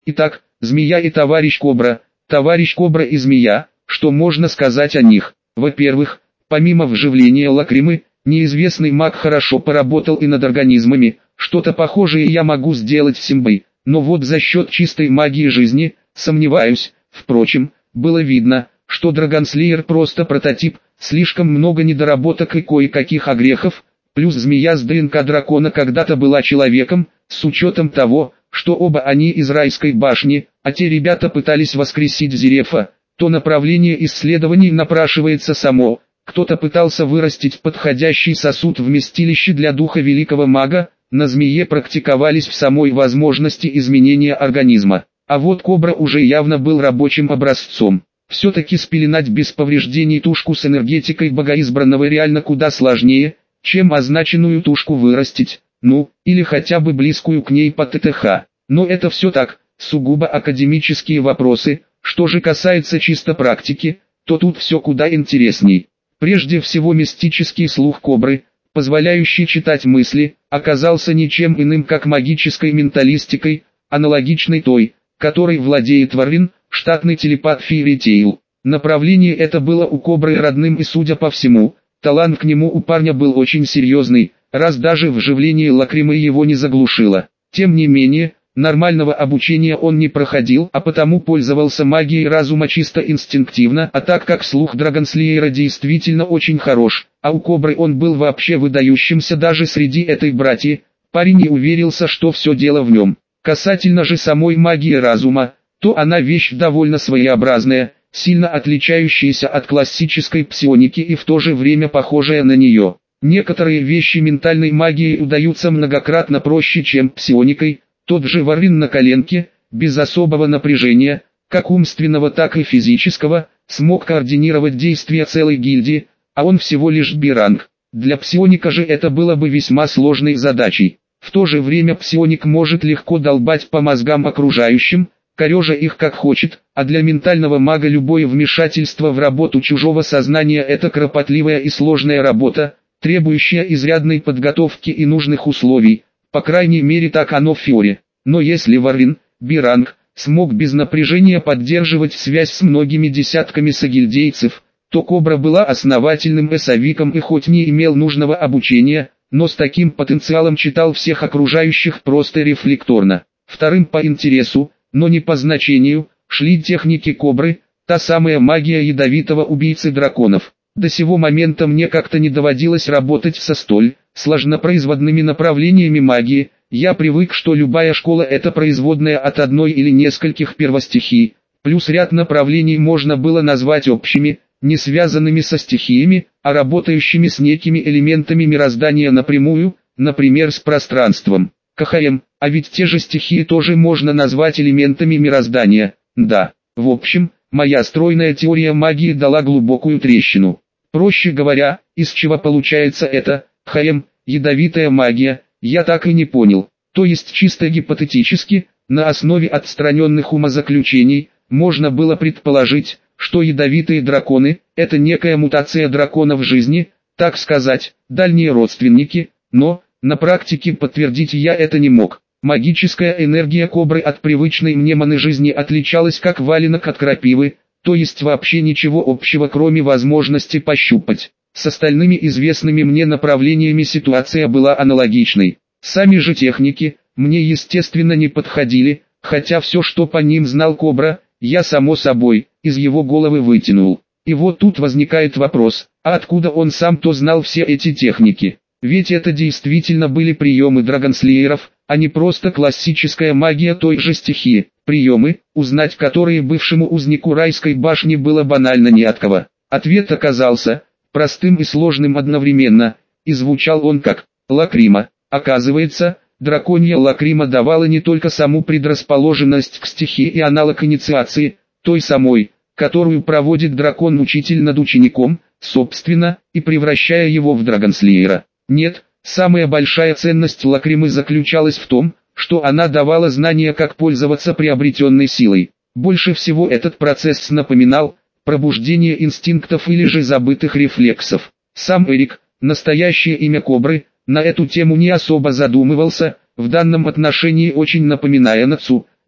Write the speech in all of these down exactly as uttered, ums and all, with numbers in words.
Итак, змея и товарищ Кобра, товарищ Кобра и змея, что можно сказать о них? Во-первых, помимо вживления лакримы, неизвестный маг хорошо поработал и над организмами, что-то похожее я могу сделать в Симбой, но вот за счет чистой магии жизни, сомневаюсь. Впрочем, было видно, что Драгонслеер просто прототип, слишком много недоработок и кое-каких огрехов, плюс змея с ДНК дракона когда-то была человеком, с учетом того, что оба они из райской башни, а те ребята пытались воскресить Зерефа, то направление исследований напрашивается само. Кто-то пытался вырастить подходящий сосуд вместилище для духа великого мага, на змее практиковались в самой возможности изменения организма. А вот Кобра уже явно был рабочим образцом. Все-таки спеленать без повреждений тушку с энергетикой богоизбранного реально куда сложнее, чем означенную тушку вырастить, ну, или хотя бы близкую к ней по ТТХ. Но это все так, сугубо академические вопросы. Что же касается чисто практики, то тут все куда интересней. Прежде всего мистический слух Кобры, позволяющий читать мысли, оказался ничем иным как магической менталистикой, аналогичной той, которой владеет Варвин, штатный телепат Фейри Тейл. Направление это было у Кобры родным и, судя по всему, талант к нему у парня был очень серьезный, раз даже вживление лакримы его не заглушило. Тем не менее, нормального обучения он не проходил, а потому пользовался магией разума чисто инстинктивно, а так как слух Драгонслеера действительно очень хорош, а у Кобры он был вообще выдающимся даже среди этой братьи, парень и уверился, что все дело в нем. Касательно же самой магии разума, то она вещь довольно своеобразная, сильно отличающаяся от классической псионики и в то же время похожая на нее. Некоторые вещи ментальной магией удаются многократно проще, чем псионикой. Тот же Варвин на коленке, без особого напряжения, как умственного, так и физического, смог координировать действия целой гильдии, а он всего лишь би-ранг. Для псионика же это было бы весьма сложной задачей. В то же время псионик может легко долбать по мозгам окружающим, корежа их как хочет, а для ментального мага любое вмешательство в работу чужого сознания – это кропотливая и сложная работа, требующая изрядной подготовки и нужных условий, по крайней мере так оно в Фиоре. Но если Варвин, би-ранг, смог без напряжения поддерживать связь с многими десятками сагильдейцев, то Кобра была основательным эсовиком и хоть не имел нужного обучения, но с таким потенциалом читал всех окружающих просто рефлекторно. Вторым по интересу, но не по значению, шли техники Кобры, та самая магия ядовитого убийцы драконов. До сего момента мне как-то не доводилось работать со столь сложнопроизводными направлениями магии. Я привык, что любая школа это производная от одной или нескольких первостихий, плюс ряд направлений можно было назвать общими, не связанными со стихиями, а работающими с некими элементами мироздания напрямую, например с пространством. КХМ, а ведь те же стихии тоже можно назвать элементами мироздания. Да, в общем, моя стройная теория магии дала глубокую трещину. Проще говоря, из чего получается это, ХМ, ядовитая магия, я так и не понял. То есть чисто гипотетически, на основе отстраненных умозаключений, можно было предположить, что ядовитые драконы – это некая мутация драконов в жизни, так сказать, дальние родственники, но, на практике подтвердить я это не мог. Магическая энергия Кобры от привычной мне маны жизни отличалась как валенок от крапивы, то есть вообще ничего общего кроме возможности пощупать. С остальными известными мне направлениями ситуация была аналогичной. Сами же техники, мне естественно не подходили, хотя все, что по ним знал Кобра, я само собой, из его головы вытянул. И вот тут возникает вопрос, а откуда он сам-то знал все эти техники? Ведь это действительно были приемы драгонслееров, а не просто классическая магия той же стихии. Приемы, узнать которые бывшему узнику райской башни было банально не от кого. Ответ оказался простым и сложным одновременно, и звучал он как «лакрима». Оказывается, драконья лакрима давала не только саму предрасположенность к стихии и аналог инициации, той самой, которую проводит дракон-учитель над учеником, собственно, и превращая его в драгонслеера. Нет, самая большая ценность лакримы заключалась в том, что она давала знания, как пользоваться приобретенной силой. Больше всего этот процесс напоминал пробуждение инстинктов или же забытых рефлексов. Сам Эрик, настоящее имя Кобры, на эту тему не особо задумывался, в данном отношении очень напоминая Нацу,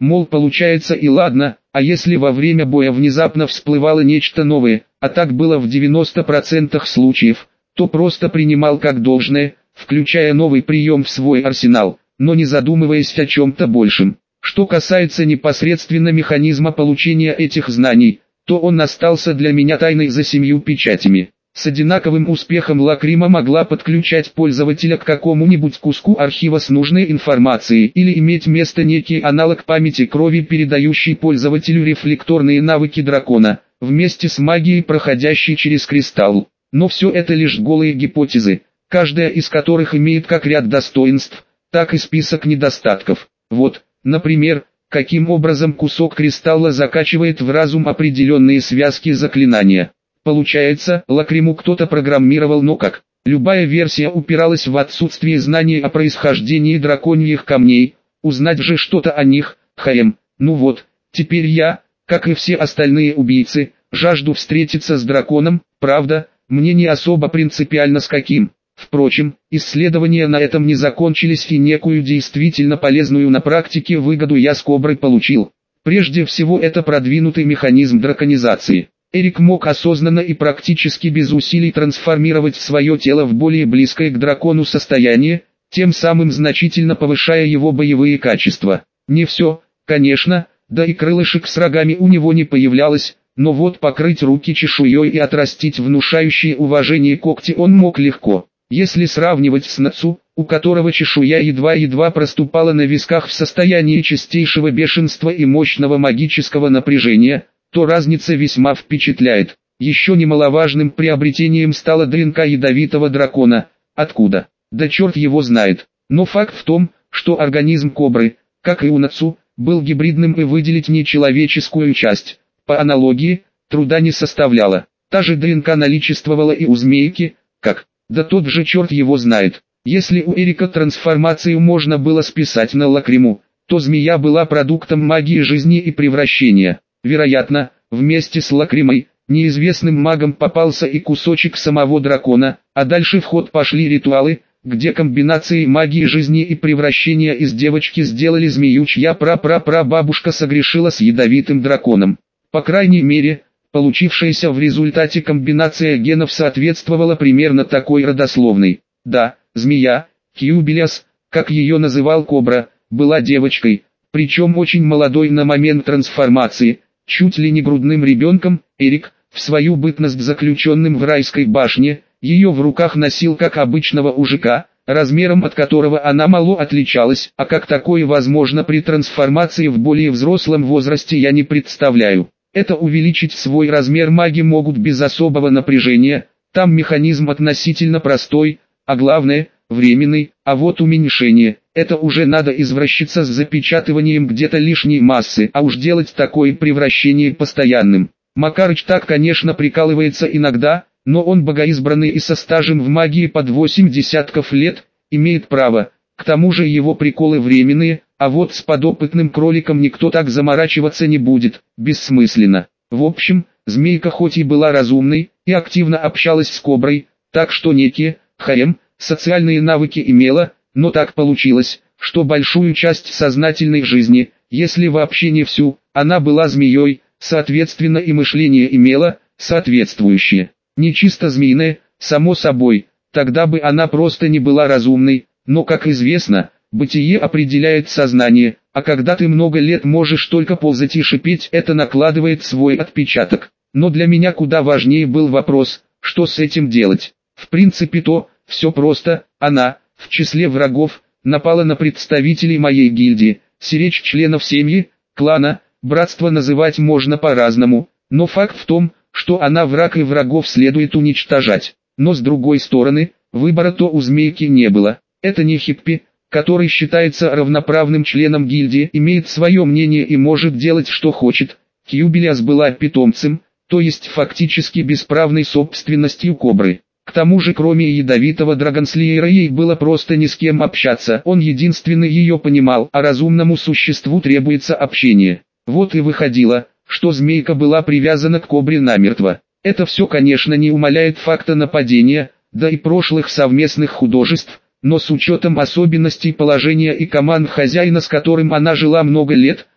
Мол, получается и ладно, а если во время боя внезапно всплывало нечто новое, а так было в девяноста процентах случаев, то просто принимал как должное, включая новый прием в свой арсенал, но не задумываясь о чем-то большем. Что касается непосредственно механизма получения этих знаний, то он остался для меня тайной за семью печатями. С одинаковым успехом Лакрима могла подключать пользователя к какому-нибудь куску архива с нужной информацией или иметь место некий аналог памяти крови, передающий пользователю рефлекторные навыки дракона, вместе с магией, проходящей через кристалл. Но все это лишь голые гипотезы, каждая из которых имеет как ряд достоинств, так и список недостатков. Вот, например, каким образом кусок кристалла закачивает в разум определенные связки заклинания. Получается, Лакриму кто-то программировал, но как? Любая версия упиралась в отсутствие знаний о происхождении драконьих камней, узнать же что-то о них, хм, ну вот, теперь я, как и все остальные убийцы, жажду встретиться с драконом, правда, мне не особо принципиально с каким. Впрочем, исследования на этом не закончились, и некую действительно полезную на практике выгоду я с Коброй получил. Прежде всего, это продвинутый механизм драконизации. Эрик мог осознанно и практически без усилий трансформировать свое тело в более близкое к дракону состояние, тем самым значительно повышая его боевые качества. Не все, конечно, да и крылышек с рогами у него не появлялось, но вот покрыть руки чешуей и отрастить внушающие уважение когти он мог легко. Если сравнивать с Нацу, у которого чешуя едва-едва проступала на висках в состоянии чистейшего бешенства и мощного магического напряжения, то разница весьма впечатляет. Еще немаловажным приобретением стала ДНК ядовитого дракона. Откуда? Да черт его знает. Но факт в том, что организм кобры, как и у Нацу, был гибридным, и выделить нечеловеческую часть, по аналогии, труда не составляло. Та же ДНК наличествовала и у змейки, как? Да тот же черт его знает. Если у Эрика трансформацию можно было списать на Лакриму, то змея была продуктом магии жизни и превращения. Вероятно, вместе с Лакримой, неизвестным магом попался и кусочек самого дракона, а дальше в ход пошли ритуалы, где комбинацией магии жизни и превращения из девочки сделали змею, чья пра-пра-пра-бабушка согрешила с ядовитым драконом. По крайней мере, получившаяся в результате комбинация генов соответствовала примерно такой родословной. Да, змея, Кьюбилиас, как ее называл Кобра, была девочкой, причем очень молодой на момент трансформации, чуть ли не грудным ребенком. Эрик, в свою бытность заключенным в райской башне, ее в руках носил как обычного мужика, размером от которого она мало отличалась, а как такое возможно при трансформации в более взрослом возрасте, я не представляю. Это увеличить свой размер маги могут без особого напряжения, там механизм относительно простой, а главное, временный, а вот уменьшение, это уже надо извращиться с запечатыванием где-то лишней массы, а уж делать такое превращение постоянным. Макарыч так, конечно, прикалывается иногда, но он богоизбранный и со стажем в магии под восемь десятков лет, имеет право, к тому же его приколы временные, а вот с подопытным кроликом никто так заморачиваться не будет, бессмысленно. В общем, змейка хоть и была разумной, и активно общалась с Коброй, так что некие, хм, социальные навыки имела, но так получилось, что большую часть сознательной жизни, если вообще не всю, она была змеей, соответственно и мышление имела, соответствующее. Не чисто змеиное, само собой, тогда бы она просто не была разумной, но, как известно, бытие определяет сознание, а когда ты много лет можешь только ползать и шипеть, это накладывает свой отпечаток. Но для меня куда важнее был вопрос, что с этим делать. В принципе то, все просто, она, в числе врагов, напала на представителей моей гильдии, сиречь членов семьи, клана, братства называть можно по-разному, но факт в том, что она враг и врагов следует уничтожать. Но с другой стороны, выбора то у змейки не было. Это не Хиппи, который считается равноправным членом гильдии, имеет свое мнение и может делать что хочет. Кьюбилиас была питомцем, то есть фактически бесправной собственностью Кобры. К тому же, кроме ядовитого драгонслеера, ей было просто ни с кем общаться, он единственный ее понимал, а разумному существу требуется общение. Вот и выходило, что змейка была привязана к Кобре намертво. Это все, конечно, не умаляет факта нападения, да и прошлых совместных художеств, но с учетом особенностей положения и команд хозяина, с которым она жила много лет,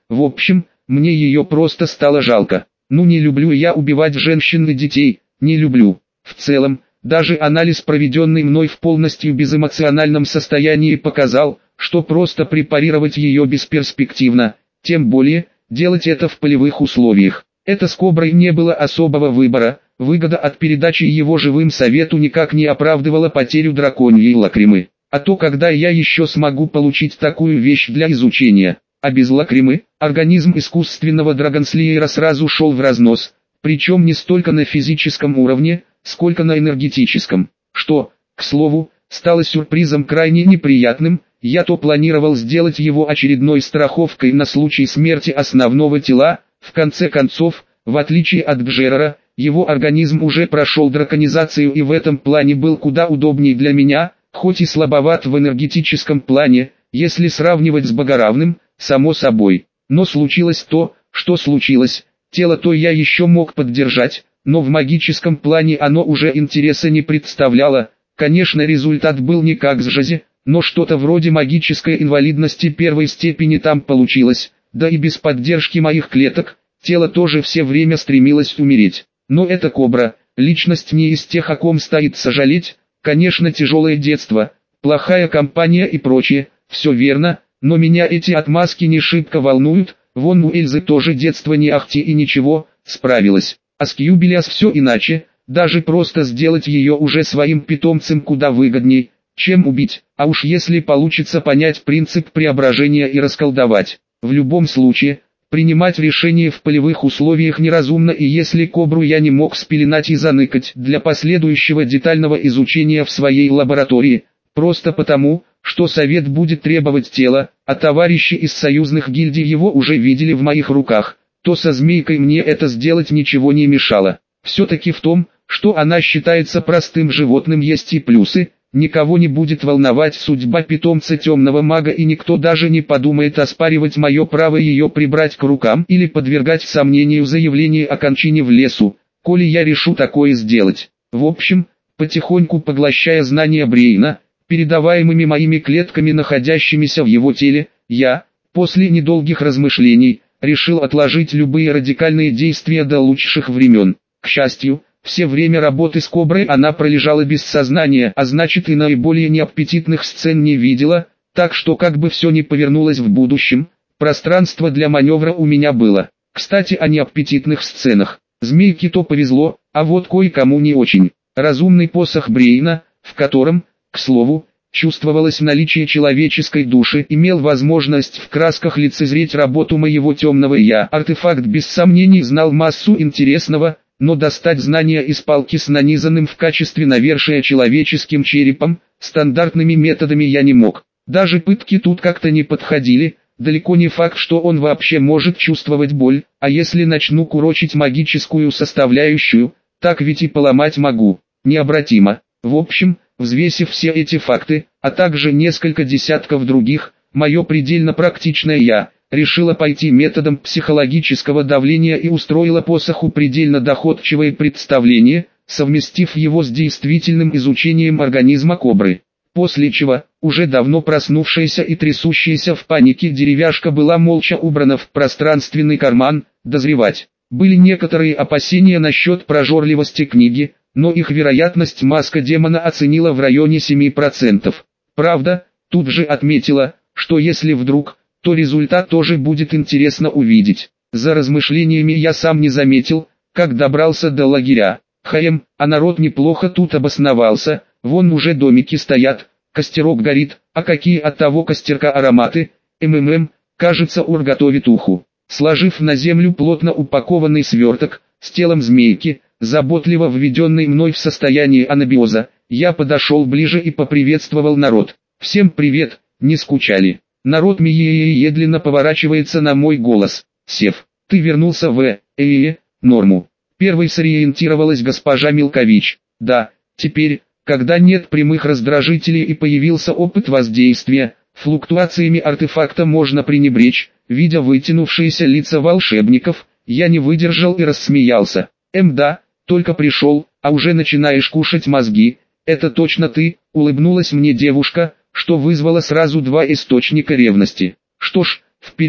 В общем, мне ее просто стало жалко. Ну не люблю я убивать женщин и детей, не люблю. В целом, даже анализ, проведенный мной в полностью безэмоциональном состоянии, показал, что просто препарировать ее бесперспективно, тем более, делать это в полевых условиях. Это с Коброй не было особого выбора, выгода от передачи его живым совету никак не оправдывала потерю драконьей лакримы. А то когда я еще смогу получить такую вещь для изучения? А без лакримы, организм искусственного драгонслеера сразу шел в разнос, причем не столько на физическом уровне, сколько на энергетическом, что, к слову, стало сюрпризом крайне неприятным. Я то планировал сделать его очередной страховкой на случай смерти основного тела. В конце концов, в отличие от Гжерара, его организм уже прошел драконизацию и в этом плане был куда удобнее для меня, хоть и слабоват в энергетическом плане, если сравнивать с богоравным, само собой. Но случилось то, что случилось, тело-то я еще мог поддержать, но в магическом плане оно уже интереса не представляло. Конечно, результат был не как с Жази, но что-то вроде магической инвалидности первой степени там получилось, да и без поддержки моих клеток, тело тоже все время стремилось умереть. Но эта Кобра, личность не из тех, о ком стоит сожалеть, конечно, тяжелое детство, плохая компания и прочее, все верно, но меня эти отмазки не шибко волнуют. Вон у Эльзы тоже детство не ахти и ничего, справилась. А с Кьюбелиас все иначе, даже просто сделать ее уже своим питомцем куда выгодней, чем убить, а уж если получится понять принцип преображения и расколдовать. В любом случае, принимать решение в полевых условиях неразумно, и если Кобру я не мог спеленать и заныкать для последующего детального изучения в своей лаборатории, просто потому, что совет будет требовать тела, а товарищи из союзных гильдий его уже видели в моих руках, то со змейкой мне это сделать ничего не мешало. Все-таки в том, что она считается простым животным, есть и плюсы. Никого не будет волновать судьба питомца темного мага, и никто даже не подумает оспаривать мое право ее прибрать к рукам или подвергать сомнению заявление о кончине в лесу, коли я решу такое сделать. В общем, потихоньку поглощая знания Брейна, передаваемыми моими клетками, находящимися в его теле, я, после недолгих размышлений, решил отложить любые радикальные действия до лучших времен. К счастью, все время работы с Коброй она пролежала без сознания, а значит и наиболее неаппетитных сцен не видела, так что как бы все ни повернулось в будущем, пространство для маневра у меня было. Кстати, о неаппетитных сценах. Змейке то повезло, а вот кое-кому не очень. Разумный посох Брейна, в котором, к слову, чувствовалось наличие человеческой души, имел возможность в красках лицезреть работу моего темного я. Артефакт без сомнений знал массу интересного, но достать знания из палки с нанизанным в качестве навершия человеческим черепом, стандартными методами я не мог. Даже пытки тут как-то не подходили, далеко не факт, что он вообще может чувствовать боль, а если начну курочить магическую составляющую, так ведь и поломать могу, необратимо. В общем, взвесив все эти факты, а также несколько десятков других, мое предельно практичное я решила пойти методом психологического давления и устроила посоху предельно доходчивое представление, совместив его с действительным изучением организма Кобры. После чего, уже давно проснувшаяся и трясущаяся в панике деревяшка была молча убрана в пространственный карман. Дозревать. Были некоторые опасения насчет прожорливости книги, но их вероятность маска демона оценила в районе семи процентов. Правда, тут же отметила, что если вдруг, то результат тоже будет интересно увидеть. За размышлениями я сам не заметил, как добрался до лагеря. Хаем, а народ неплохо тут обосновался, вон уже домики стоят, костерок горит, а какие от того костерка ароматы, ммм, кажется, Ур готовит уху. Сложив на землю плотно упакованный сверток, с телом змейки, заботливо введенный мной в состояние анабиоза, я подошел ближе и поприветствовал народ. Всем привет, не скучали? Народ медленно поворачивается на мой голос. Сев, ты вернулся в э, э, норму. Первой сориентировалась госпожа Милкович. Да, теперь, когда нет прямых раздражителей и появился опыт воздействия, флуктуациями артефакта можно пренебречь. Видя вытянувшиеся лица волшебников, я не выдержал и рассмеялся. Эм да, только пришел, а уже начинаешь кушать мозги. Это точно ты, улыбнулась мне девушка, что вызвало сразу два источника ревности. Что ж, вперед,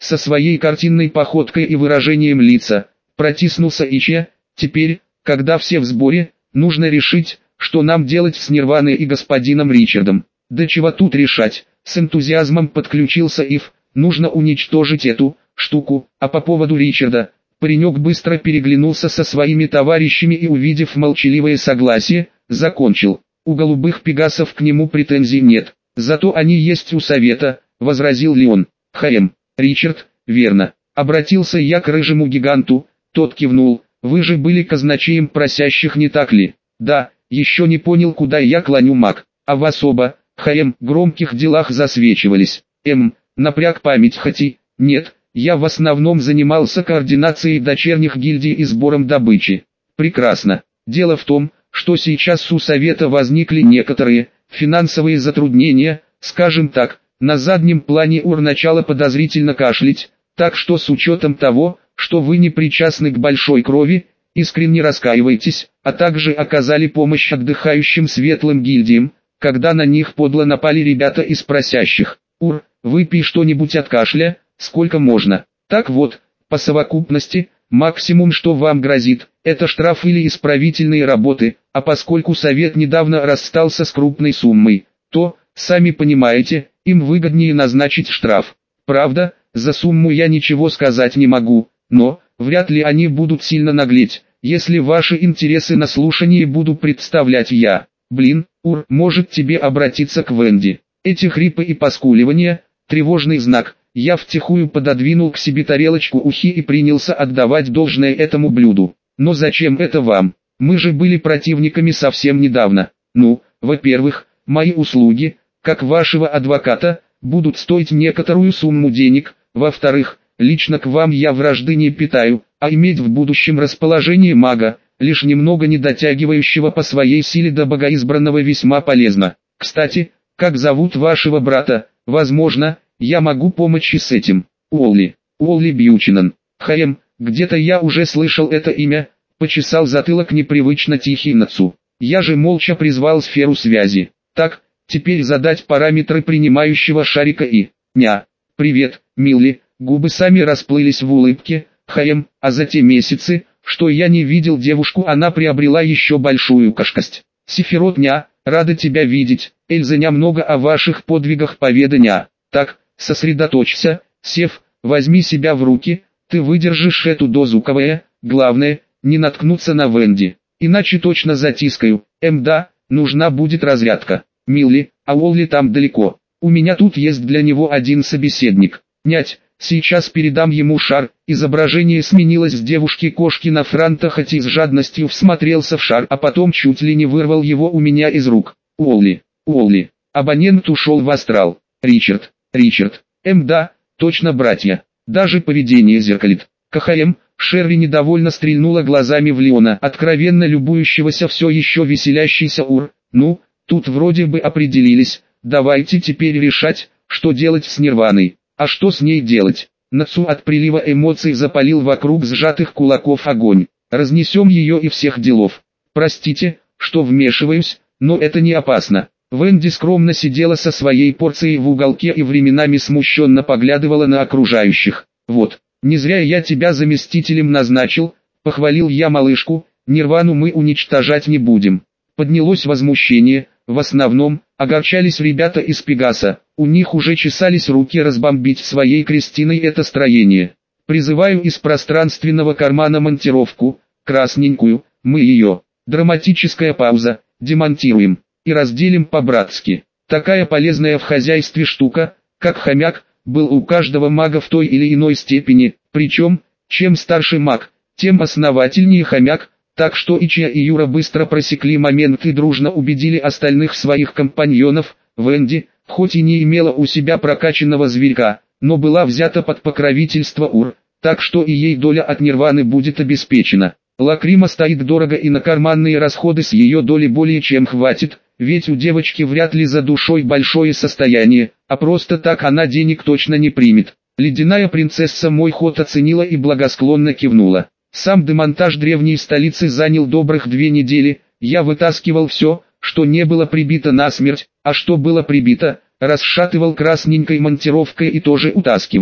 со своей картинной походкой и выражением лица, протиснулся Ичия. Теперь, когда все в сборе, нужно решить, что нам делать с Нирваной и господином Ричардом. Да чего тут решать, с энтузиазмом подключился Ив, нужно уничтожить эту штуку. А по поводу Ричарда, паренек быстро переглянулся со своими товарищами и, увидев молчаливое согласие, закончил. У голубых пегасов к нему претензий нет, зато они есть у совета, возразил Леон. Хм, Ричард, верно. Обратился я к рыжему гиганту, тот кивнул. Вы же были казначеем просящих, не так ли? Да, еще не понял, куда я клоню, маг. А в особо, хм, громких делах засвечивались. М, напряг память, хоть нет, я в основном занимался координацией дочерних гильдий и сбором добычи. Прекрасно. Дело в том, что сейчас у совета возникли некоторые финансовые затруднения, скажем так. На заднем плане Ур начало подозрительно кашлять, так что с учетом того, что вы не причастны к большой крови, искренне раскаиваетесь, а также оказали помощь отдыхающим светлым гильдиям, когда на них подло напали ребята из просящих. Ур, выпей что-нибудь от кашля, сколько можно. Так вот, по совокупности, максимум что вам грозит, это штраф или исправительные работы, а поскольку совет недавно расстался с крупной суммой, то, сами понимаете, им выгоднее назначить штраф. Правда, за сумму я ничего сказать не могу, но, вряд ли они будут сильно наглеть, если ваши интересы на слушании буду представлять я. Блин, Ур, может тебе обратиться к Венди. Эти хрипы и поскуливания, тревожный знак. Я втихую пододвинул к себе тарелочку ухи и принялся отдавать должное этому блюду. Но зачем это вам? Мы же были противниками совсем недавно. Ну, во-первых, мои услуги, как вашего адвоката, будут стоить некоторую сумму денег. Во-вторых, лично к вам я вражды не питаю, а иметь в будущем расположение мага, лишь немного не дотягивающего по своей силе до богоизбранного, весьма полезно. Кстати, как зовут вашего брата? Возможно, я могу помочь и с этим. Уолли. Уолли Бьючинан. Хм, где-то я уже слышал это имя, почесал затылок непривычно тихий Нацу. Я же молча призвал сферу связи. Так, теперь задать параметры принимающего шарика и... Ня. Привет, Милли. Губы сами расплылись в улыбке. Хм, а за те месяцы, что я не видел девушку, она приобрела еще большую кашкость. Сефирот, ня, рада тебя видеть. Эльза, ня, много о ваших подвигах поведа, ня. Так, сосредоточься, Сев, возьми себя в руки, ты выдержишь эту дозу КВЭ, главное, не наткнуться на Венди, иначе точно затискаю. Эм да, нужна будет разрядка. Милли, а Уолли там далеко, у меня тут есть для него один собеседник. Нять, сейчас передам ему шар. Изображение сменилось с девушки-кошки на Франта, хоть и с жадностью всмотрелся в шар, а потом чуть ли не вырвал его у меня из рук. Уолли, Уолли, абонент ушел в астрал. Ричард, Ричард, эм да, точно братья, даже поведение зеркалит. КХМ, Шерри недовольно стрельнула глазами в Леона, откровенно любующегося все еще веселящийся Ур. Ну, тут вроде бы определились, давайте теперь решать, что делать с Нирваной. А что с ней делать? Нацу от прилива эмоций запалил вокруг сжатых кулаков огонь. Разнесем ее и всех делов. Простите, что вмешиваюсь, но это не опасно. Венди скромно сидела со своей порцией в уголке и временами смущенно поглядывала на окружающих. Вот, не зря я тебя заместителем назначил, похвалил я малышку, Нирвану мы уничтожать не будем. Поднялось возмущение, в основном, огорчались ребята из Пегаса, у них уже чесались руки разбомбить своей Кристиной это строение. Призываю из пространственного кармана монтировку, красненькую, мы ее. Драматическая пауза, демонтируем и разделим по-братски. Такая полезная в хозяйстве штука, как хомяк, был у каждого мага в той или иной степени, причем, чем старше маг, тем основательнее хомяк, так что Ичия и Юра быстро просекли момент и дружно убедили остальных своих компаньонов. Венди, хоть и не имела у себя прокачанного зверька, но была взята под покровительство Ур, так что и ей доля от Нирваны будет обеспечена. Лакрима стоит дорого, и на карманные расходы с ее доли более чем хватит, ведь у девочки вряд ли за душой большое состояние, а просто так она денег точно не примет. Ледяная принцесса мой ход оценила и благосклонно кивнула. Сам демонтаж древней столицы занял добрых две недели, я вытаскивал все, что не было прибито насмерть, а что было прибито, расшатывал красненькой монтировкой и тоже утаскивал.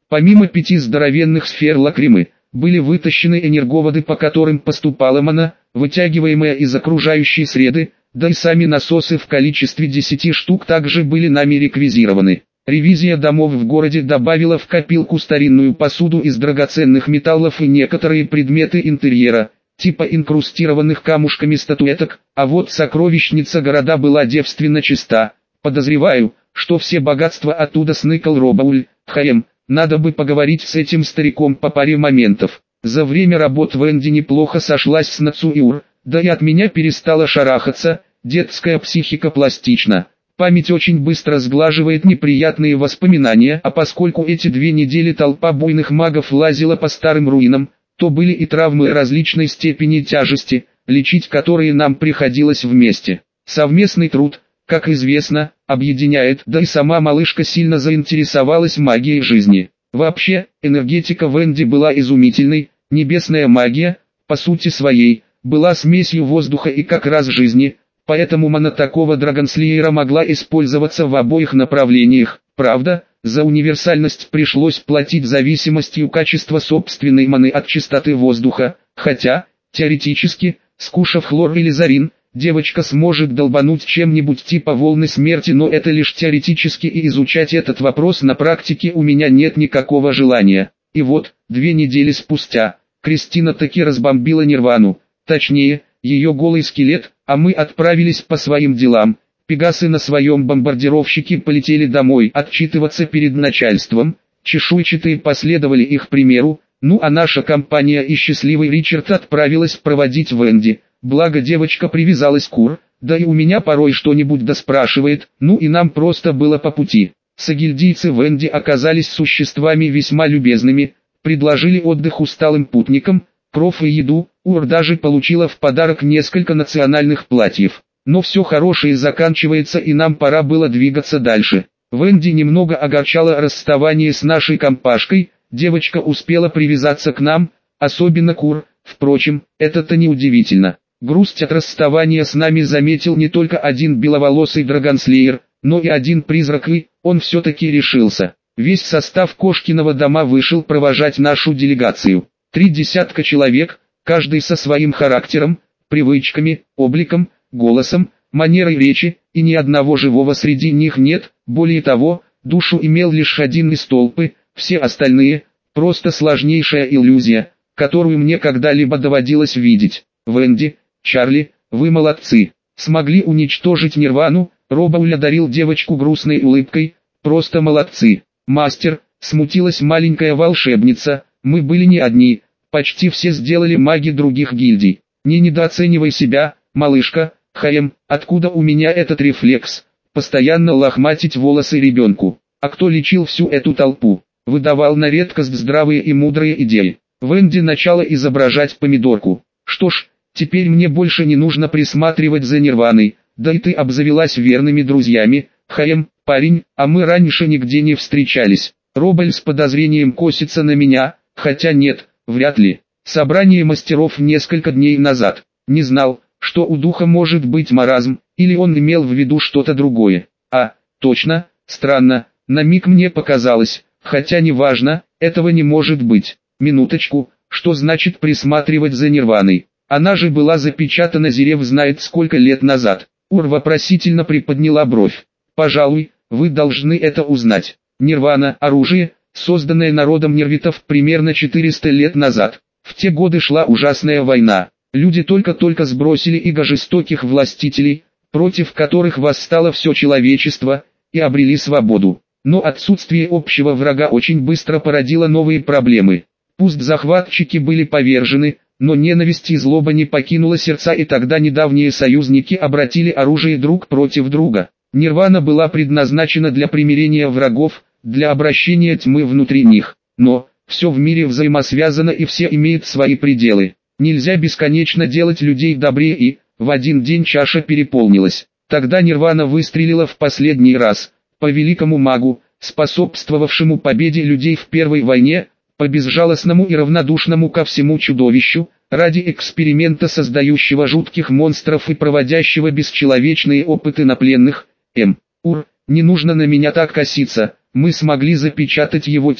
Помимо пяти здоровенных сфер лакримы, были вытащены энерговоды, по которым поступала мана, вытягиваемая из окружающей среды, да и сами насосы в количестве десяти штук также были нами реквизированы. Ревизия домов в городе добавила в копилку старинную посуду из драгоценных металлов и некоторые предметы интерьера, типа инкрустированных камушками статуэток, а вот сокровищница города была девственно чиста. Подозреваю, что все богатства оттуда сныкал Робауль. Хаем, надо бы поговорить с этим стариком по паре моментов. За время работ Венди неплохо сошлась с Нацуюр, да и от меня перестала шарахаться. Детская психика пластична. Память очень быстро сглаживает неприятные воспоминания, а поскольку эти две недели толпа буйных магов лазила по старым руинам, то были и травмы различной степени тяжести, лечить которые нам приходилось вместе. Совместный труд, как известно, объединяет, да и сама малышка сильно заинтересовалась магией жизни. Вообще, энергетика Венди была изумительной, небесная магия, по сути своей, была смесью воздуха и как раз жизни, поэтому мана такого драгонслеера могла использоваться в обоих направлениях. Правда, за универсальность пришлось платить зависимостью качества собственной маны от чистоты воздуха, хотя, теоретически, скушав хлор или зарин, девочка сможет долбануть чем-нибудь типа волны смерти, но это лишь теоретически, и изучать этот вопрос на практике у меня нет никакого желания. И вот, две недели спустя, Кристина таки разбомбила Нирвану, точнее, ее голый скелет, а мы отправились по своим делам. Пегасы на своем бомбардировщике полетели домой отчитываться перед начальством, чешуйчатые последовали их примеру, ну а наша компания и счастливый Ричард отправилась проводить Венди. Благо девочка привязалась к Ур, да и у меня порой что-нибудь доспрашивает, ну и нам просто было по пути. Сагильдийцы Венди оказались существами весьма любезными, предложили отдых усталым путникам, кров и еду. Ур даже получила в подарок несколько национальных платьев. Но все хорошее заканчивается, и нам пора было двигаться дальше. Венди немного огорчало расставание с нашей компашкой, девочка успела привязаться к нам, особенно к Ур. Впрочем, это-то не удивительно. Грусть от расставания с нами заметил не только один беловолосый драгонслеер, но и один призрак, и он все-таки решился. Весь состав Кошкиного дома вышел провожать нашу делегацию. Три десятка человек, каждый со своим характером, привычками, обликом, голосом, манерой речи, и ни одного живого среди них нет. Более того, душу имел лишь один из толпы, все остальные – просто сложнейшая иллюзия, которую мне когда-либо доводилось видеть. Венди, Чарли, вы молодцы, смогли уничтожить Нирвану. Робауль одарил девочку грустной улыбкой, просто молодцы. Мастер, смутилась маленькая волшебница, мы были не одни, почти все сделали маги других гильдий. Не недооценивай себя, малышка. Хаем, откуда у меня этот рефлекс, постоянно лохматить волосы ребенку? А кто лечил всю эту толпу? Выдавал на редкость здравые и мудрые идеи. Венди начала изображать помидорку. Что ж, теперь мне больше не нужно присматривать за Нирваной, да и ты обзавелась верными друзьями. Хаем, парень, а мы раньше нигде не встречались. Робаль с подозрением косится на меня, хотя нет, вряд ли. Собрание мастеров несколько дней назад. Не знал, что у духа может быть маразм, или он имел в виду что-то другое. А, точно, странно, на миг мне показалось, хотя неважно, этого не может быть. Минуточку, что значит присматривать за Нирваной? Она же была запечатана Зерев знает сколько лет назад. Ур вопросительно приподняла бровь. Пожалуй, вы должны это узнать. Нирвана – оружие, созданное народом нервитов примерно четыреста лет назад. В те годы шла ужасная война. Люди только-только сбросили иго жестоких властителей, против которых восстало все человечество, и обрели свободу. Но отсутствие общего врага очень быстро породило новые проблемы. Пусть захватчики были повержены, но ненависть и злоба не покинула сердца, и тогда недавние союзники обратили оружие друг против друга. Нирвана была предназначена для примирения врагов, для обращения тьмы внутри них. Но, все в мире взаимосвязано и все имеют свои пределы. Нельзя бесконечно делать людей добрее, и в один день чаша переполнилась. Тогда Нирвана выстрелила в последний раз, по великому магу, способствовавшему победе людей в Первой войне, по безжалостному и равнодушному ко всему чудовищу, ради эксперимента, создающего жутких монстров и проводящего бесчеловечные опыты на пленных. М. Ур, не нужно на меня так коситься, мы смогли запечатать его тьму,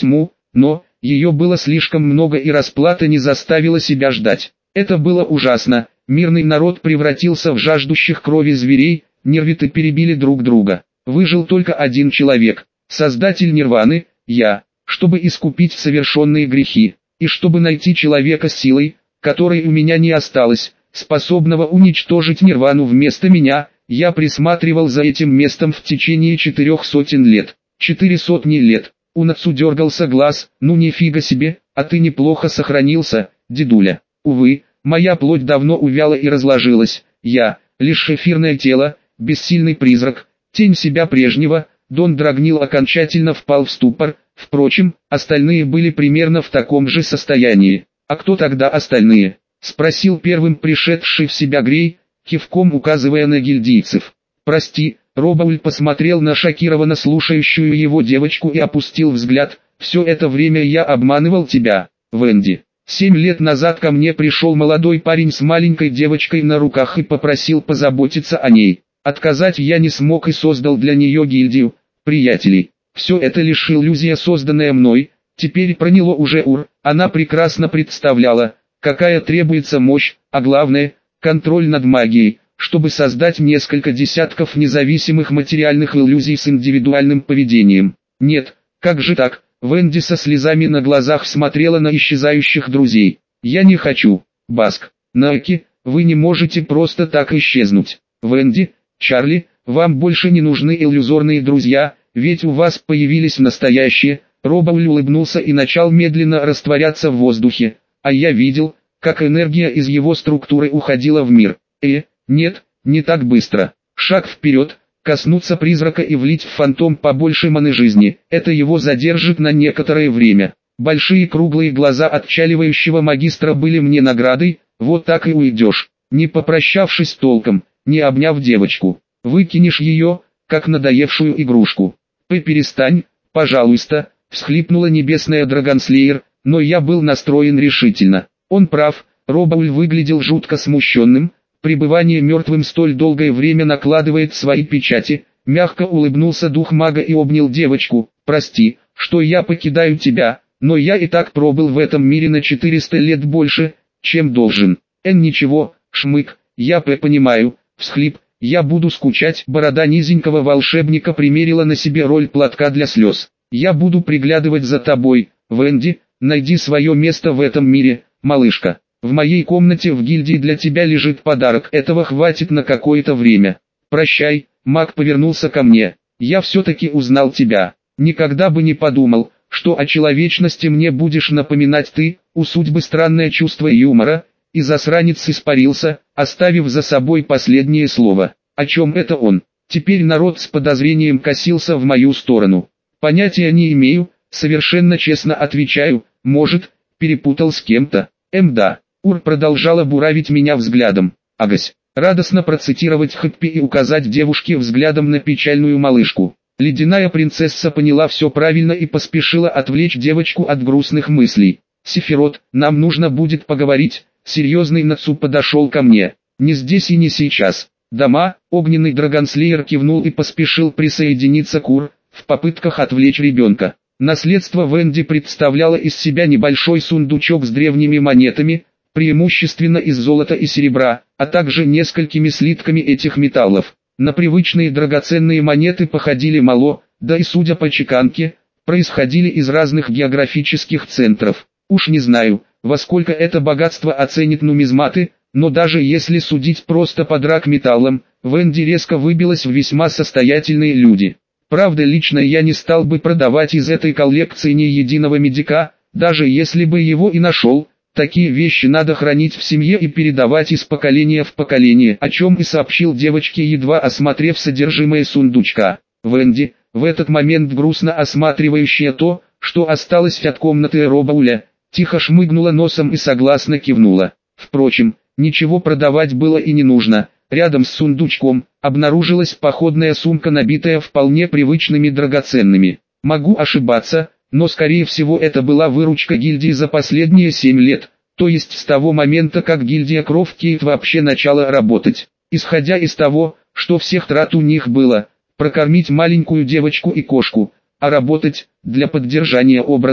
но ее было слишком много и расплата не заставила себя ждать. Это было ужасно, мирный народ превратился в жаждущих крови зверей, нервиты перебили друг друга. Выжил только один человек, создатель Нирваны, я, чтобы искупить совершенные грехи, и чтобы найти человека с силой, которой у меня не осталось, способного уничтожить Нирвану вместо меня. Я присматривал за этим местом в течение четырех сотен лет. Четыре сотни лет. У Нацу дергался глаз. Ну нифига себе, а ты неплохо сохранился, дедуля. Увы, моя плоть давно увяла и разложилась. Я, лишь эфирное тело, бессильный призрак, тень себя прежнего. Дон Драгнил окончательно впал в ступор. Впрочем, остальные были примерно в таком же состоянии. А кто тогда остальные? Спросил первым пришедший в себя Грей, кивком указывая на гильдийцев. «Прости», Робауль посмотрел на шокированно слушающую его девочку и опустил взгляд. «Все это время я обманывал тебя, Венди. Семь лет назад ко мне пришел молодой парень с маленькой девочкой на руках и попросил позаботиться о ней. Отказать я не смог и создал для нее гильдию приятелей. Все это лишь иллюзия, созданная мной. Теперь проняло уже Ур. Она прекрасно представляла, какая требуется мощь, а главное – контроль над магией, чтобы создать несколько десятков независимых материальных иллюзий с индивидуальным поведением. Нет, как же так? Венди со слезами на глазах смотрела на исчезающих друзей. Я не хочу, Баск, Наки, вы не можете просто так исчезнуть. Венди, Чарли, вам больше не нужны иллюзорные друзья, ведь у вас появились настоящие. Робауль улыбнулся и начал медленно растворяться в воздухе, а я видел, как энергия из его структуры уходила в мир. Э, нет, не так быстро. Шаг вперед, коснуться призрака и влить в фантом побольше маны жизни. Это его задержит на некоторое время. Большие круглые глаза отчаливающего магистра были мне наградой. Вот так и уйдешь, не попрощавшись толком, не обняв девочку. Выкинешь ее, как надоевшую игрушку. П перестань, пожалуйста, всхлипнула небесная Драгонслеер, но я был настроен решительно. Он прав, Робауль выглядел жутко смущенным, пребывание мертвым столь долгое время накладывает свои печати. Мягко улыбнулся дух мага и обнял девочку. Прости, что я покидаю тебя, но я и так пробыл в этом мире на четыреста лет больше, чем должен. Эн ничего, шмык, я п понимаю, всхлип, я буду скучать. Борода низенького волшебника примерила на себе роль платка для слез. Я буду приглядывать за тобой, Венди, найди свое место в этом мире. Малышка, в моей комнате в гильдии для тебя лежит подарок, этого хватит на какое-то время. Прощай, маг повернулся ко мне, я все-таки узнал тебя. Никогда бы не подумал, что о человечности мне будешь напоминать ты. У судьбы странное чувство юмора, и засранец испарился, оставив за собой последнее слово. О чем это он? Теперь народ с подозрением косился в мою сторону. Понятия не имею, совершенно честно отвечаю, может, перепутал с кем-то. Эм да. Ур продолжала буравить меня взглядом. Агась. Радостно процитировать Хэппи и указать девушке взглядом на печальную малышку. Ледяная принцесса поняла все правильно и поспешила отвлечь девочку от грустных мыслей. Сефирот, нам нужно будет поговорить. Серьезный Нацу подошел ко мне. Не здесь и не сейчас. Дома, огненный Драгонслеер кивнул и поспешил присоединиться к Ур, в попытках отвлечь ребенка. Наследство Венди представляло из себя небольшой сундучок с древними монетами, преимущественно из золота и серебра, а также несколькими слитками этих металлов. На привычные драгоценные монеты походили мало, да и судя по чеканке, происходили из разных географических центров. Уж не знаю, во сколько это богатство оценят нумизматы, но даже если судить просто по драгметаллам, Венди резко выбилась в весьма состоятельные люди. Правда, лично я не стал бы продавать из этой коллекции ни единого медика, даже если бы его и нашел. Такие вещи надо хранить в семье и передавать из поколения в поколение, о чем и сообщил девочке, едва осмотрев содержимое сундучка. Венди, в этот момент грустно осматривающая то, что осталось от комнаты Робауля, тихо шмыгнула носом и согласно кивнула. Впрочем, ничего продавать было и не нужно. Рядом с сундучком обнаружилась походная сумка, набитая вполне привычными драгоценными. Могу ошибаться, но скорее всего это была выручка гильдии за последние семь лет, то есть с того момента, как гильдия Кровкейт вообще начала работать. Исходя из того, что всех трат у них было прокормить маленькую девочку и кошку, а работать для поддержания образа,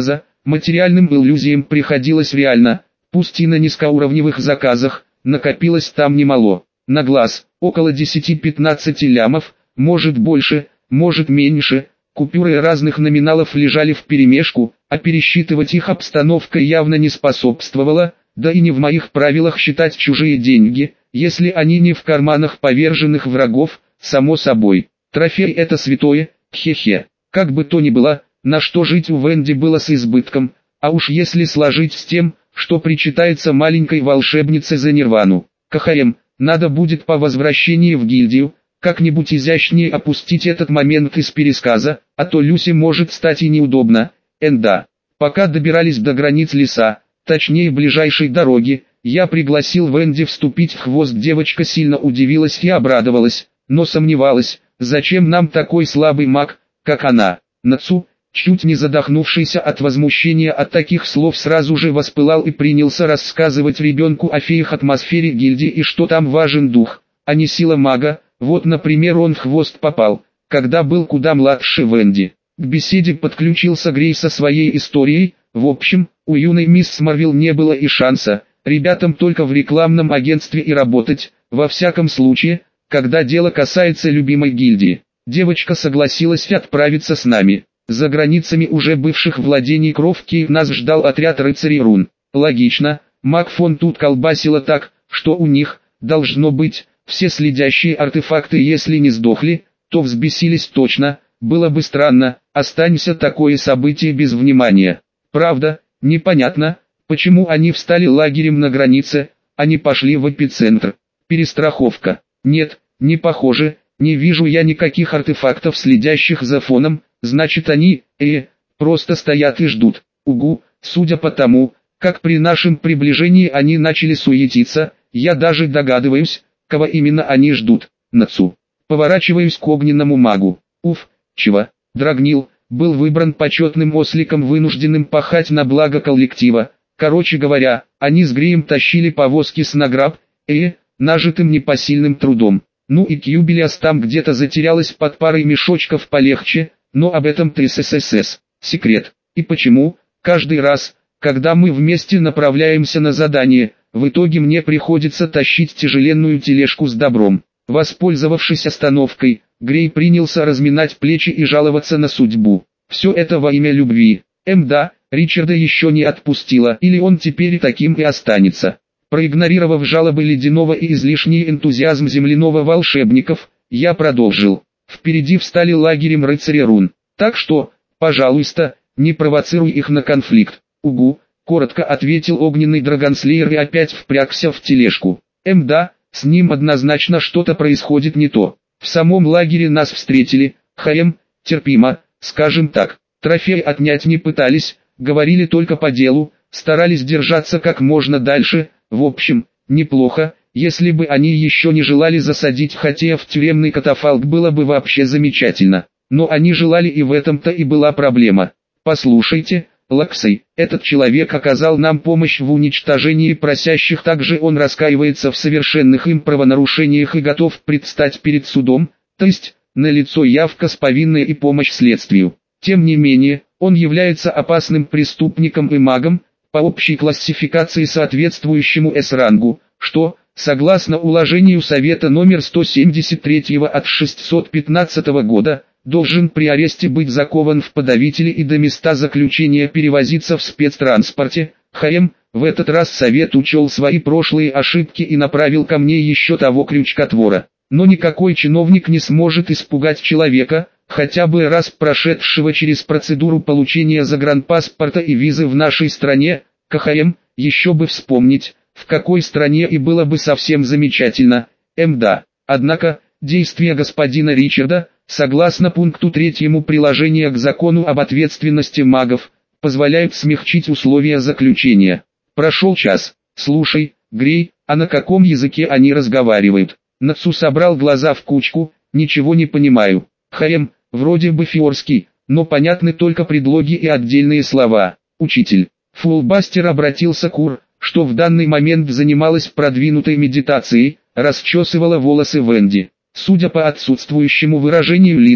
Материальным иллюзиям приходилось реально, пусть и на низкоуровневых заказах, накопилось там немало. На глаз, около десяти-пятнадцати лямов, может больше, может меньше, купюры разных номиналов лежали вперемешку, а пересчитывать их обстановка явно не способствовала, да и не в моих правилах считать чужие деньги, если они не в карманах поверженных врагов, само собой. Трофей это святое, хе-хе. Как бы то ни было, на что жить у Венди было с избытком, а уж если сложить с тем, что причитается маленькой волшебнице за нирвану. КХМ, надо будет по возвращении в гильдию, как-нибудь изящнее опустить этот момент из пересказа, а то Люси может стать и неудобно. Энда. Пока добирались до границ леса, точнее ближайшей дороги, я пригласил Венди вступить в хвост. Девочка сильно удивилась и обрадовалась, но сомневалась, зачем нам такой слабый маг, как она. Нацу, чуть не задохнувшийся от возмущения от таких слов, сразу же воспылал и принялся рассказывать ребенку о феях, атмосфере гильдии и что там важен дух, а не сила мага. Вот, например, он в хвост попал, когда был куда младше Венди. К беседе подключился Грей со своей историей. В общем, у юной мисс Марвел не было и шанса, ребятам только в рекламном агентстве и работать, во всяком случае, когда дело касается любимой гильдии. Девочка согласилась отправиться с нами. За границами уже бывших владений Кровки нас ждал отряд рыцарей рун. Логично, маг фон тут колбасило так, что у них, должно быть, все следящие артефакты если не сдохли, то взбесились точно. Было бы странно, останься такое событие без внимания. Правда, непонятно, почему они встали лагерем на границе, а не пошли в эпицентр. Перестраховка. Нет, не похоже, не вижу я никаких артефактов, следящих за фоном, значит они, э, просто стоят и ждут. Угу, судя по тому, как при нашем приближении они начали суетиться, я даже догадываюсь, кого именно они ждут. Нацу. Поворачиваюсь к огненному магу. Уф, чего? Драгнил, был выбран почетным осликом, вынужденным пахать на благо коллектива. Короче говоря, они с Греем тащили повозки с награб, э, нажитым непосильным трудом. Ну и Кьюбелиас там где-то затерялась под парой мешочков полегче, но об этом ТССС. Секрет. И почему, каждый раз, когда мы вместе направляемся на задание, в итоге мне приходится тащить тяжеленную тележку с добром. Воспользовавшись остановкой, Грей принялся разминать плечи и жаловаться на судьбу. Все это во имя любви. Мда, Ричарда еще не отпустила, или он теперь таким и останется. Проигнорировав жалобы ледяного и излишний энтузиазм земляного волшебников, я продолжил. Впереди встали лагерем рыцари рун. Так что, пожалуйста, не провоцируй их на конфликт. Угу, коротко ответил огненный драгонслеер и опять впрягся в тележку. Мда, с ним однозначно что-то происходит не то. В самом лагере нас встретили, хм, терпимо, скажем так. Трофей отнять не пытались, говорили только по делу, старались держаться как можно дальше. В общем, неплохо, если бы они еще не желали засадить, хотя в тюремный катафалк было бы вообще замечательно. Но они желали, и в этом-то и была проблема. Послушайте, Лаксей, этот человек оказал нам помощь в уничтожении просящих, также он раскаивается в совершенных им правонарушениях и готов предстать перед судом, то есть, налицо явка с повинной и помощь следствию. Тем не менее, он является опасным преступником и магом, по общей классификации соответствующему С-рангу, что, согласно уложению Совета номер сто семьдесят три от шестьсот пятнадцатого года, должен при аресте быть закован в подавители и до места заключения перевозиться в спецтранспорте. ХМ, в этот раз Совет учел свои прошлые ошибки и направил ко мне еще того крючкотвора. Но никакой чиновник не сможет испугать человека, хотя бы раз прошедшего через процедуру получения загранпаспорта и визы в нашей стране. КХМ, еще бы вспомнить, в какой стране, и было бы совсем замечательно. Мда. Однако, действия господина Ричарда, согласно пункту третьему приложения к закону об ответственности магов, позволяют смягчить условия заключения. Прошел час. Слушай, Грей, а на каком языке они разговаривают? Нацу собрал глаза в кучку. Ничего не понимаю. ХМ, вроде бы фиорский, но понятны только предлоги и отдельные слова. Учитель. Фулбастер обратился к Ур, что в данный момент занималась продвинутой медитацией, расчесывала волосы Венди. Судя по отсутствующему выражению лица,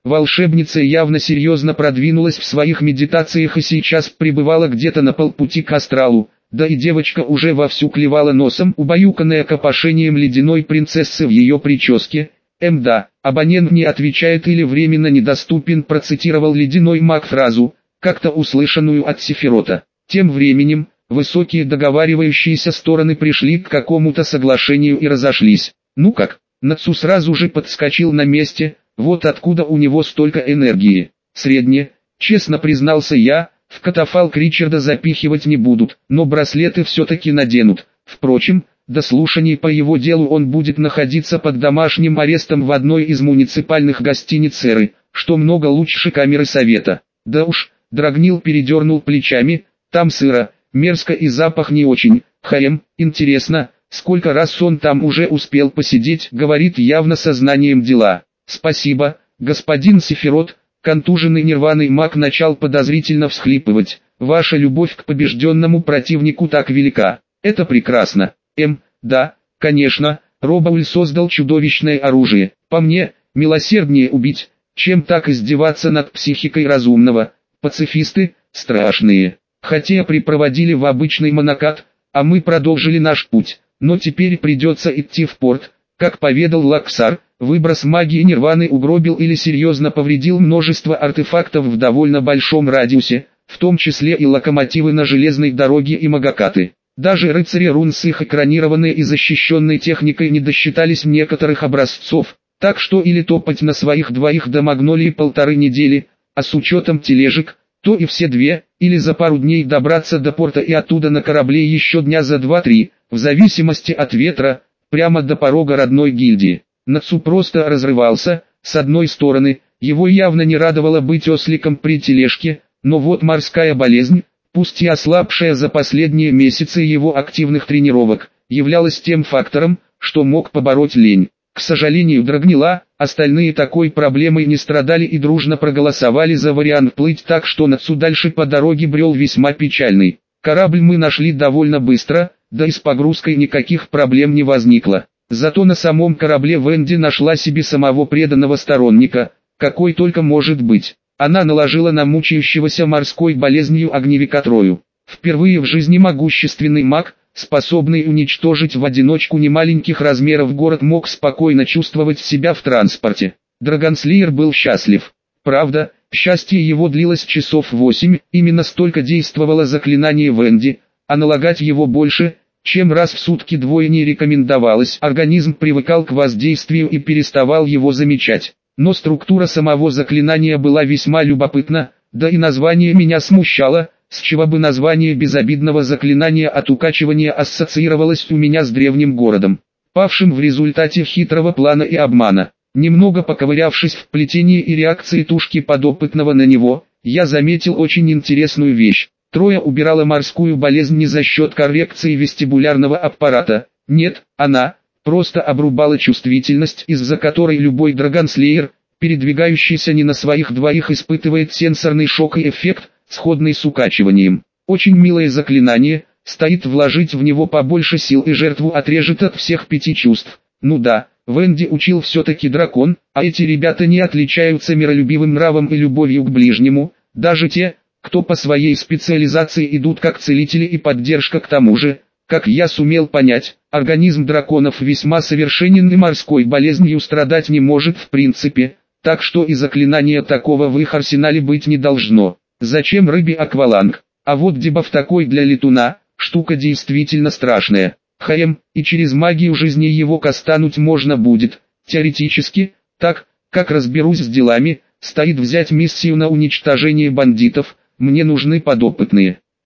Волшебница явно серьезно продвинулась в своих медитациях и сейчас пребывала где-то на полпути к астралу, да и девочка уже вовсю клевала носом, убаюканная копошением ледяной принцессы в ее прическе. «Мда, абонент не отвечает или временно недоступен», процитировал ледяной маг фразу, как-то услышанную от Сефирота. Тем временем, высокие договаривающиеся стороны пришли к какому-то соглашению и разошлись. «Ну как?» Нацу сразу же подскочил на месте, вот откуда у него столько энергии. «Средне», честно признался я, в катафалк Ричарда запихивать не будут, но браслеты все-таки наденут. Впрочем, до слушаний по его делу он будет находиться под домашним арестом в одной из муниципальных гостиниц Эры, что много лучше камеры совета. Да уж, Драгнил передернул плечами, там сыро, мерзко и запах не очень. Хм, интересно, сколько раз он там уже успел посидеть, говорит явно сознанием дела. Спасибо, господин Сефирот. Контуженный нирваной маг начал подозрительно всхлипывать. Ваша любовь к побежденному противнику так велика. Это прекрасно. М, да, конечно, Робауль создал чудовищное оружие. По мне, милосерднее убить, чем так издеваться над психикой разумного. Пацифисты, страшные. Хотя припроводили в обычный монокат, а мы продолжили наш путь. Но теперь придется идти в порт. Как поведал Лаксар, выброс магии нирваны угробил или серьезно повредил множество артефактов в довольно большом радиусе, в том числе и локомотивы на железной дороге и магакаты. Даже рыцари рун с их экранированной и защищенной техникой не досчитались некоторых образцов, так что или топать на своих двоих до Магнолии полторы недели, а с учетом тележек, то и все две, или за пару дней добраться до порта и оттуда на корабле еще дня за два-три, в зависимости от ветра, прямо до порога родной гильдии. Нацу просто разрывался. С одной стороны, его явно не радовало быть осликом при тележке, но вот морская болезнь, пусть и ослабшая за последние месяцы его активных тренировок, являлась тем фактором, что мог побороть лень. К сожалению, Драгнила, остальные такой проблемой не страдали и дружно проголосовали за вариант плыть, так что Нацу дальше по дороге брел весьма печальный. Корабль мы нашли довольно быстро, да и с погрузкой никаких проблем не возникло. Зато на самом корабле Венди нашла себе самого преданного сторонника, какой только может быть. Она наложила на мучающегося морской болезнью огневика Трою. Впервые в жизни могущественный маг, способный уничтожить в одиночку немаленьких размеров город, мог спокойно чувствовать себя в транспорте. Драгонслеер был счастлив. Правда, счастье его длилось часов восемь, именно столько действовало заклинание Венди, а налагать его больше, чем раз в сутки двое не рекомендовалось. Организм привыкал к воздействию и переставал его замечать. Но структура самого заклинания была весьма любопытна, да и название меня смущало, с чего бы название безобидного заклинания от укачивания ассоциировалось у меня с древним городом, павшим в результате хитрого плана и обмана. Немного поковырявшись в плетении и реакции тушки подопытного на него, я заметил очень интересную вещь. Троя убирала морскую болезнь не за счет коррекции вестибулярного аппарата, нет, она просто обрубала чувствительность, из-за которой любой драгонслеер, передвигающийся не на своих двоих, испытывает сенсорный шок и эффект, сходный с укачиванием. Очень милое заклинание, стоит вложить в него побольше сил и жертву отрежет от всех пяти чувств. Ну да, Венди учил все-таки дракон, а эти ребята не отличаются миролюбивым нравом и любовью к ближнему, даже те, кто по своей специализации идут как целители и поддержка. К тому же, как я сумел понять, организм драконов весьма совершенен и морской болезнью страдать не может в принципе, так что и заклинания такого в их арсенале быть не должно. Зачем рыбе акваланг? А вот дебаф такой для летуна, штука действительно страшная. Хм, и через магию жизни его кастануть можно будет, теоретически, так, как разберусь с делами, стоит взять миссию на уничтожение бандитов, мне нужны подопытные.